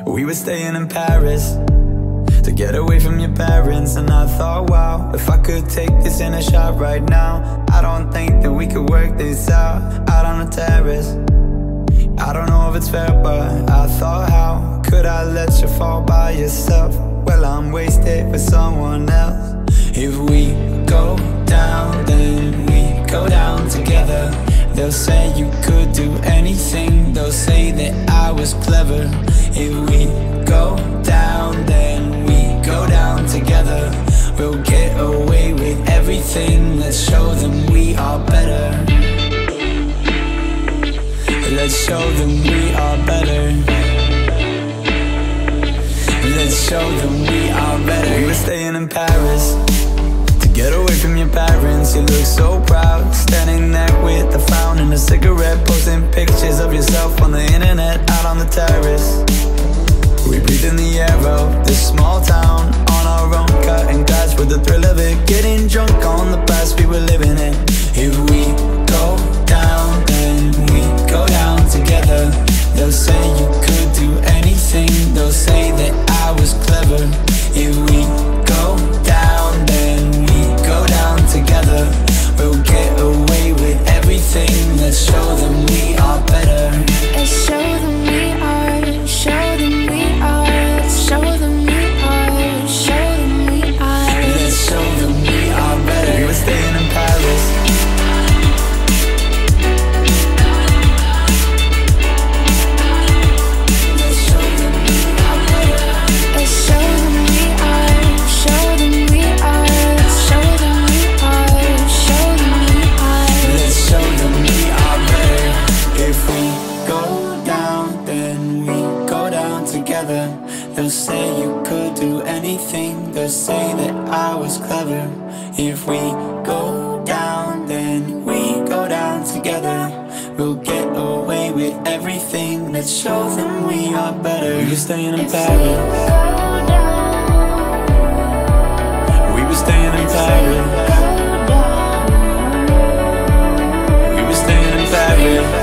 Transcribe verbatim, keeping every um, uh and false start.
We were staying in Paris to get away from your parents, and I thought, wow, if I could take this in a shot right now, I don't think that we could work this out, out on the terrace. I don't know if it's fair, but I thought, how could I let you fall by yourself? Well, I'm wasted with someone else. If we go down, then we go down together. They'll say you could do anything, they'll say that I was clever. If we go down, then we go down together. We'll get away with everything, let's show them we are better. Let's show them we are better. Let's show them we are better. We were staying in Paris to get away from your parents. You look so proud, standing there with a frown and a cigarette, posting pictures of yourself on the internet, out on the terrace. We breathe in the air of this small town, on our own, cutting glass with the thrill of it, getting drunk on the past we were living in. If we go down, then we go down together. They'll say you could do anything, they'll say that I was clever. If we go down, then we go down together. We'll get away with everything, let's show them we are better. Let's show them we are, show them we are, show them we are, show them we are. Let's show them we are better. We were staying in Paris. They'll say you could do anything, they'll say that I was clever. If we go down, then we go down together. We'll get away with everything, let's show them we are better. We were staying in Paris. We were staying in Paris. We were staying in Paris.